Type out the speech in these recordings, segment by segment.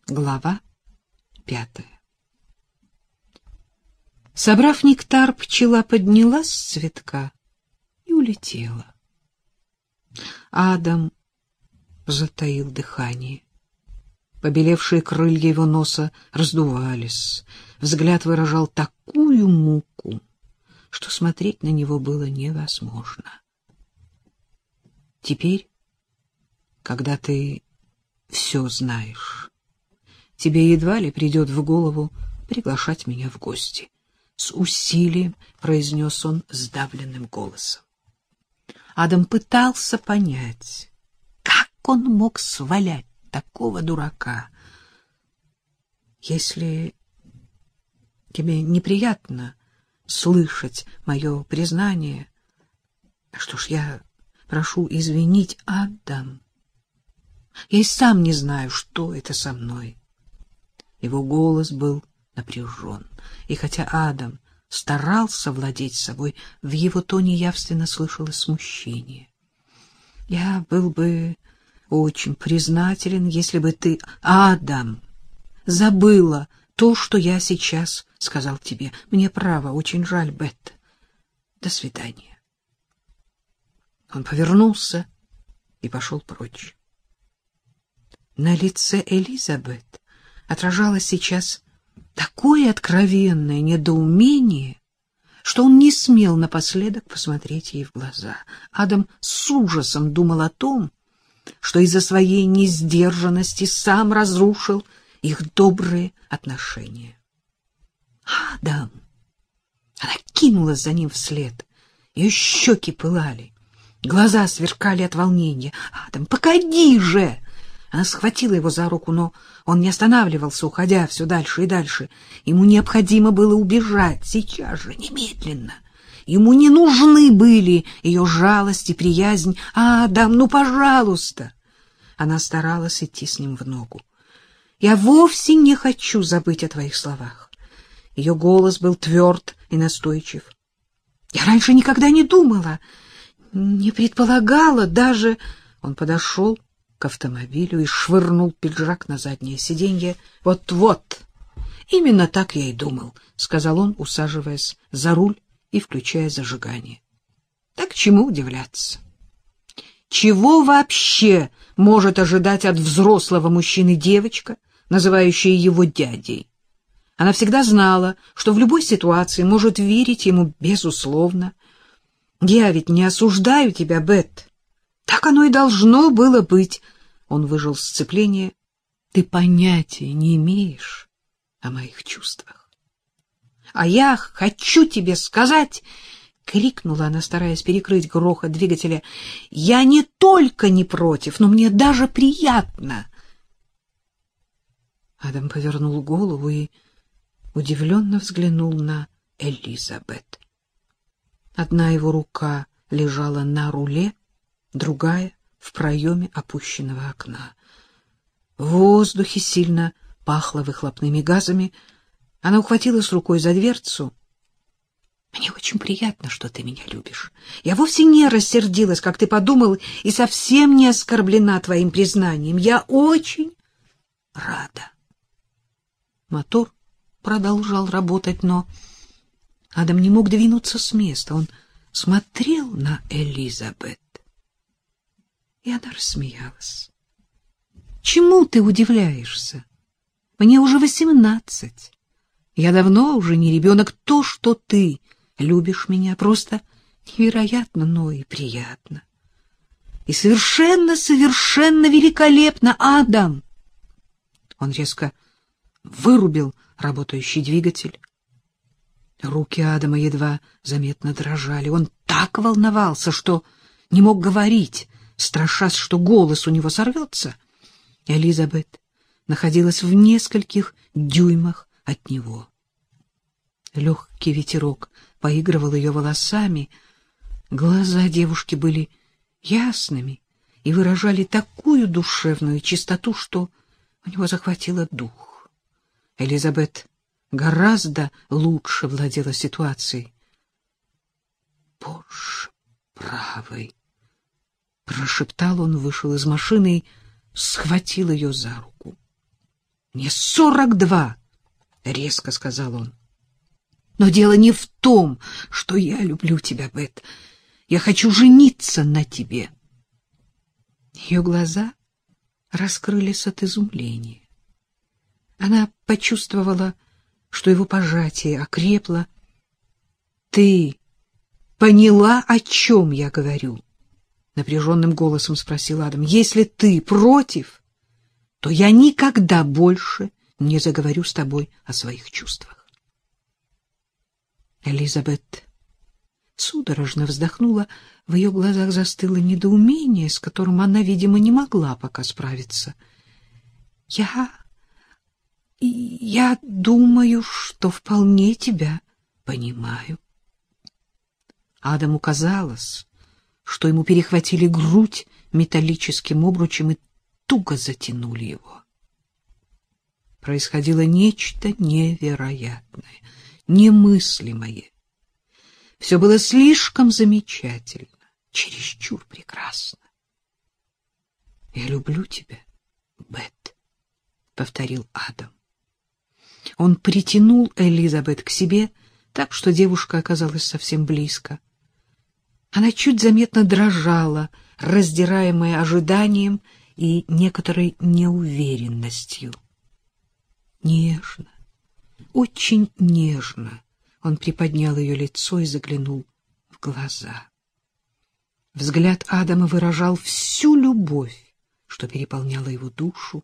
Глава 5. Собрав нектар, пчела поднялась с цветка и улетела. Адам затаил дыхание. Побелевшие крылья его носа раздувались. Взгляд выражал такую муку, что смотреть на него было невозможно. Теперь, когда ты все знаешь, тебе едва ли придет в голову приглашать меня в гости. С усилием произнес он сдавленным голосом. Адам пытался понять, как он мог свалять такого дурака. Если тебе неприятно слышать мое признание, что ж, я прошу извинить, Адам. Я и сам не знаю, что это со мной. Его голос был напряжен, и хотя Адам старался владеть собой, в его тоне явственно слышалось смущение. Я был бы очень признателен, если бы ты, Адам, забыла то, что я сейчас сказал тебе. Мне, право, очень жаль, Бет. До свидания. Он повернулся и пошел прочь. На лице Элизабет отражалось сейчас такое откровенное недоумение, что он не смел напоследок посмотреть ей в глаза. Адам с ужасом думал о том, что из-за своей несдержанности сам разрушил их добрые отношения. Адам! Она кинулась за ним вслед. Ее щеки пылали, глаза сверкали от волнения. «Адам, погоди же!» Она схватила его за руку, но он не останавливался, уходя все дальше и дальше. Ему необходимо было убежать сейчас же, немедленно. Ему не нужны были ее жалость и приязнь. «Адам, ну, пожалуйста!» Она старалась идти с ним в ногу. «Я вовсе не хочу забыть о твоих словах». Ее голос был тверд и настойчив. «Я раньше никогда не думала, не предполагала даже...» Он подошел к автомобилю и швырнул пиджак на заднее сиденье. «Вот-вот, именно так я и думал», — сказал он, усаживаясь за руль и включая зажигание. «Так чему удивляться? Чего вообще может ожидать от взрослого мужчины девочка, называющая его дядей? Она всегда знала, что в любой ситуации может верить ему безусловно. Я ведь не осуждаю тебя, Бет. Так оно и должно было быть». Он выжал сцепление. «Ты понятия не имеешь о моих чувствах». «А я хочу тебе сказать», — крикнула она, стараясь перекрыть грохот двигателя, — «я не только не против, но мне даже приятно». Адам повернул голову и удивленно взглянул на Элизабет. Одна его рука лежала на руле, другая — в проеме опущенного окна. В воздухе сильно пахло выхлопными газами. Она ухватилась рукой за дверцу. «Мне очень приятно, что ты меня любишь. Я вовсе не рассердилась, как ты подумал, и совсем не оскорблена твоим признанием. Я очень рада». Мотор продолжал работать, но Адам не мог двинуться с места. Он смотрел на Элизабет, и она рассмеялась. «Чему ты удивляешься? Мне уже 18. Я давно уже не ребенок. То, что ты любишь меня, просто невероятно, но и приятно. И совершенно, совершенно великолепно, Адам!» Он резко вырубил работающий двигатель. Руки Адама едва заметно дрожали. Он так волновался, что не мог говорить, страшась, что голос у него сорвется. Элизабет находилась в нескольких дюймах от него. Легкий ветерок поигрывал ее волосами. Глаза девушки были ясными и выражали такую душевную чистоту, что у него захватило дух. Элизабет гораздо лучше владела ситуацией. «Боже правый!» — прошептал он, вышел из машины и схватил ее за руку. — Мне 42, — резко сказал он. — Но дело не в том, что я люблю тебя, Бет. Я хочу жениться на тебе. Ее глаза раскрылись от изумления. Она почувствовала, что его пожатие окрепло. — Ты поняла, о чем я говорю? — напряженным голосом спросил Адам. — Если ты против, то я никогда больше не заговорю с тобой о своих чувствах. Элизабет судорожно вздохнула, в ее глазах застыло недоумение, с которым она, видимо, не могла пока справиться. — Я думаю, что вполне тебя понимаю. Адаму казалось, что ему перехватили грудь металлическим обручем и туго затянули его. Происходило нечто невероятное, немыслимое. Все было слишком замечательно, чересчур прекрасно. — Я люблю тебя, Бет, — повторил Адам. Он притянул Элизабет к себе так, что девушка оказалась совсем близко. Она чуть заметно дрожала, раздираемая ожиданием и некоторой неуверенностью. Нежно, очень нежно он приподнял ее лицо и заглянул в глаза. Взгляд Адама выражал всю любовь, что переполняла его душу.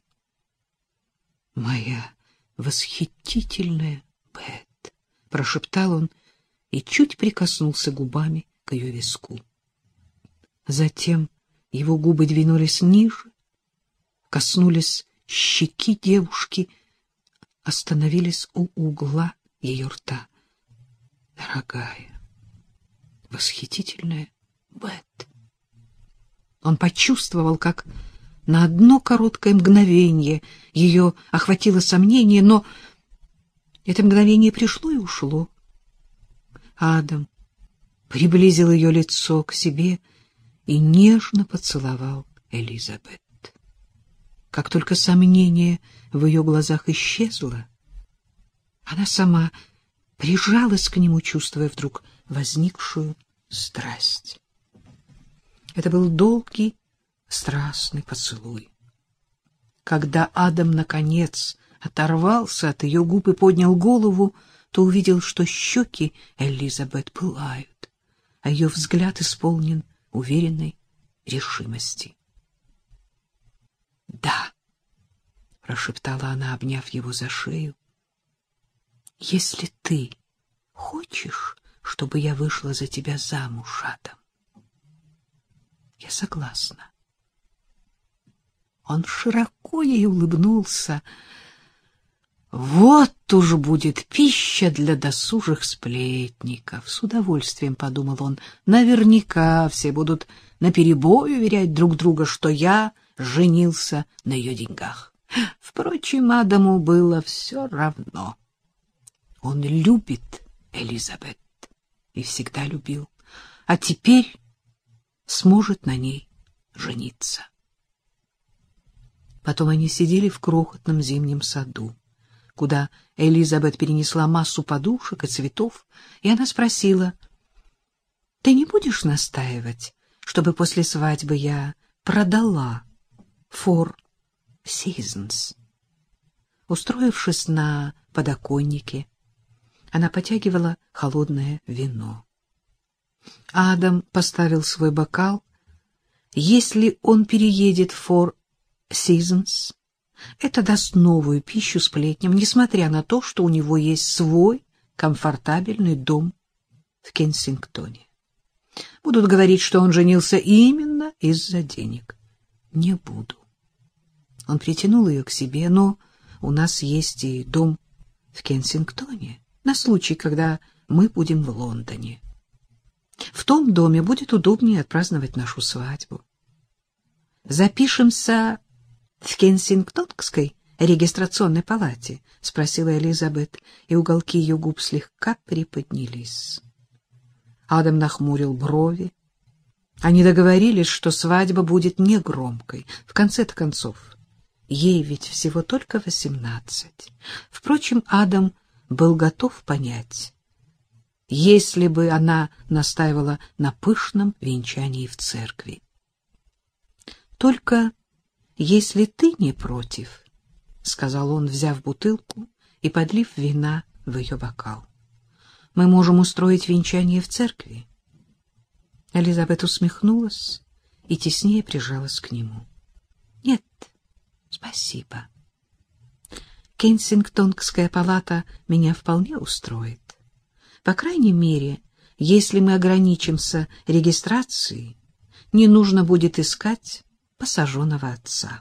«Моя восхитительная Бет», — прошептал он и чуть прикоснулся губами к ее виску. Затем его губы двинулись ниже, коснулись щеки девушки, остановились у угла ее рта. «Дорогая, восхитительная Бет». Он почувствовал, как на одно короткое мгновение ее охватило сомнение, но это мгновение пришло и ушло. Адам приблизил ее лицо к себе и нежно поцеловал Элизабет. Как только сомнение в ее глазах исчезло, она сама прижалась к нему, чувствуя вдруг возникшую страсть. Это был долгий, страстный поцелуй. Когда Адам, наконец, оторвался от ее губ и поднял голову, то увидел, что щеки Элизабет пылают, а ее взгляд исполнен уверенной решимости. — Да, — прошептала она, обняв его за шею, — если ты хочешь, чтобы я вышла за тебя замуж, Адам, я согласна. Он широко ей улыбнулся. Вот уж будет пища для досужих сплетников. С удовольствием, подумал он, наверняка все будут наперебой уверять друг друга, что я женился на ее деньгах. Впрочем, Адаму было все равно. Он любит Элизабет и всегда любил, а теперь сможет на ней жениться. Потом они сидели в крохотном зимнем саду, куда Элизабет перенесла массу подушек и цветов, и она спросила: — Ты не будешь настаивать, чтобы после свадьбы я продала Four Seasons? Устроившись на подоконнике, она потягивала холодное вино. Адам поставил свой бокал. Если он переедет в Four Seasons, это даст новую пищу сплетням, несмотря на то, что у него есть свой комфортабельный дом в Кенсингтоне. Будут говорить, что он женился именно из-за денег. Не буду. Он притянул ее к себе, но у нас есть и дом в Кенсингтоне, на случай, когда мы будем в Лондоне. В том доме будет удобнее отпраздновать нашу свадьбу. Запишемся в Кенсингтонской регистрационной палате? — спросила Элизабет, и уголки ее губ слегка приподнялись. Адам нахмурил брови. Они договорились, что свадьба будет негромкой. В конце-то концов, Ей ведь всего только 18. Впрочем, Адам был готов понять, если бы она настаивала на пышном венчании в церкви. «Только если ты не против», — сказал он, взяв бутылку и подлив вина в ее бокал, — «мы можем устроить венчание в церкви». Элизабет усмехнулась и теснее прижалась к нему. «Нет, спасибо. Кенсингтонская палата меня вполне устроит. По крайней мере, если мы ограничимся регистрацией, не нужно будет искать посаженного отца».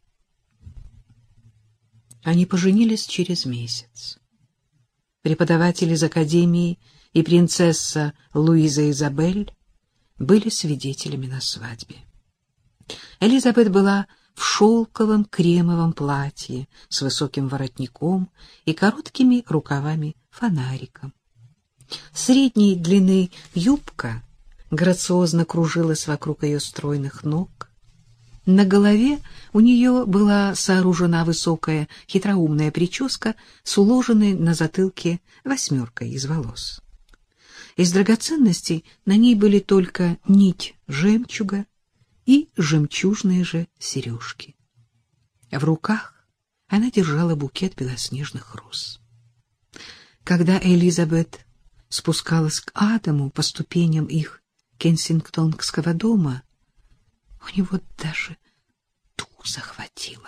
Они поженились через месяц. Преподаватель из академии и принцесса Луиза Изабель были свидетелями на свадьбе. Элизабет была в шелковом кремовом платье с высоким воротником и короткими рукавами-фонариком. Средней длины юбка грациозно кружилась вокруг ее стройных ног. На голове у нее была сооружена высокая хитроумная прическа с уложенной на затылке 8 из волос. Из драгоценностей на ней были только нить жемчуга и жемчужные же сережки. В руках она держала букет белоснежных роз. Когда Элизабет спускалась к Адаму по ступеням их кенсингтонского дома, у него даже дух захватило.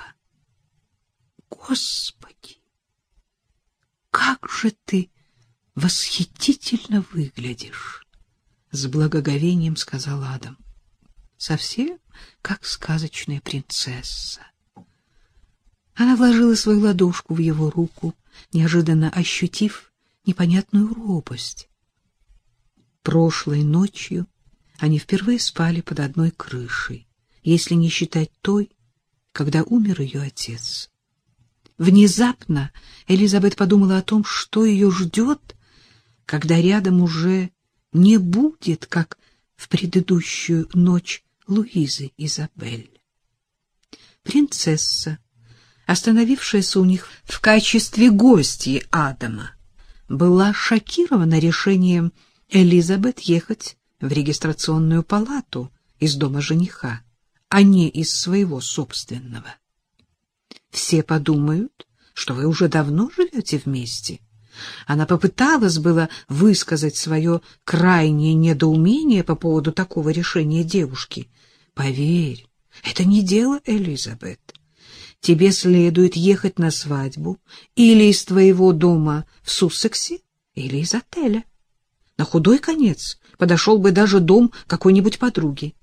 «Господи, как же ты восхитительно выглядишь!» — с благоговением сказал Адам. «Совсем как сказочная принцесса». Она вложила свою ладошку в его руку, неожиданно ощутив непонятную робость. Прошлой ночью они впервые спали под одной крышей, если не считать той, когда умер ее отец. Внезапно Элизабет подумала о том, что ее ждет, когда рядом уже не будет, как в предыдущую ночь, Луизы Изабель. Принцесса, остановившаяся у них в качестве гостьи Адама, была шокирована решением Элизабет ехать в регистрационную палату из дома жениха, а не из своего собственного. «Все подумают, что вы уже давно живете вместе». Она попыталась было высказать свое крайнее недоумение по поводу такого решения девушки. «Поверь, это не дело, Элизабет. Тебе следует ехать на свадьбу или из твоего дома в Суссексе, или из отеля. На худой конец подошел бы даже дом какой-нибудь подруги.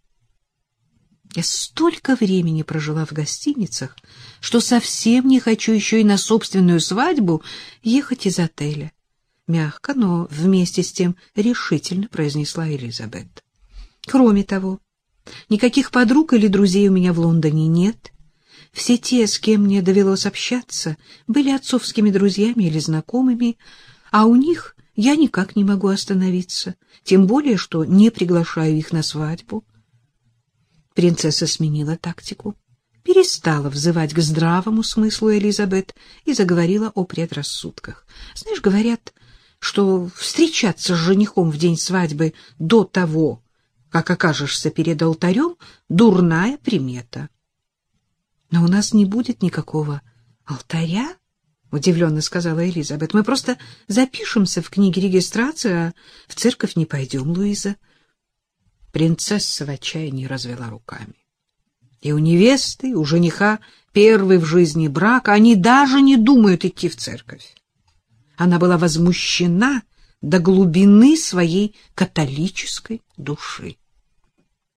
Я столько времени прожила в гостиницах, что совсем не хочу еще и на собственную свадьбу ехать из отеля. Мягко, но вместе с тем решительно произнесла Элизабет. Кроме того, никаких подруг или друзей у меня в Лондоне нет. Все те, с кем мне довелось общаться, были отцовскими друзьями или знакомыми, а у них я никак не могу остановиться, тем более, что не приглашаю их на свадьбу. Принцесса сменила тактику, перестала взывать к здравому смыслу Элизабет и заговорила о предрассудках. Знаешь, говорят, что встречаться с женихом в день свадьбы до того, как окажешься перед алтарем, дурная примета. Но у нас не будет никакого алтаря, удивленно сказала Элизабет. Мы просто запишемся в книге регистрации, а в церковь не пойдем, Луиза. Принцесса в отчаянии развела руками. И у невесты, и у жениха первый в жизни брак, они даже не думают идти в церковь. Она была возмущена до глубины своей католической души.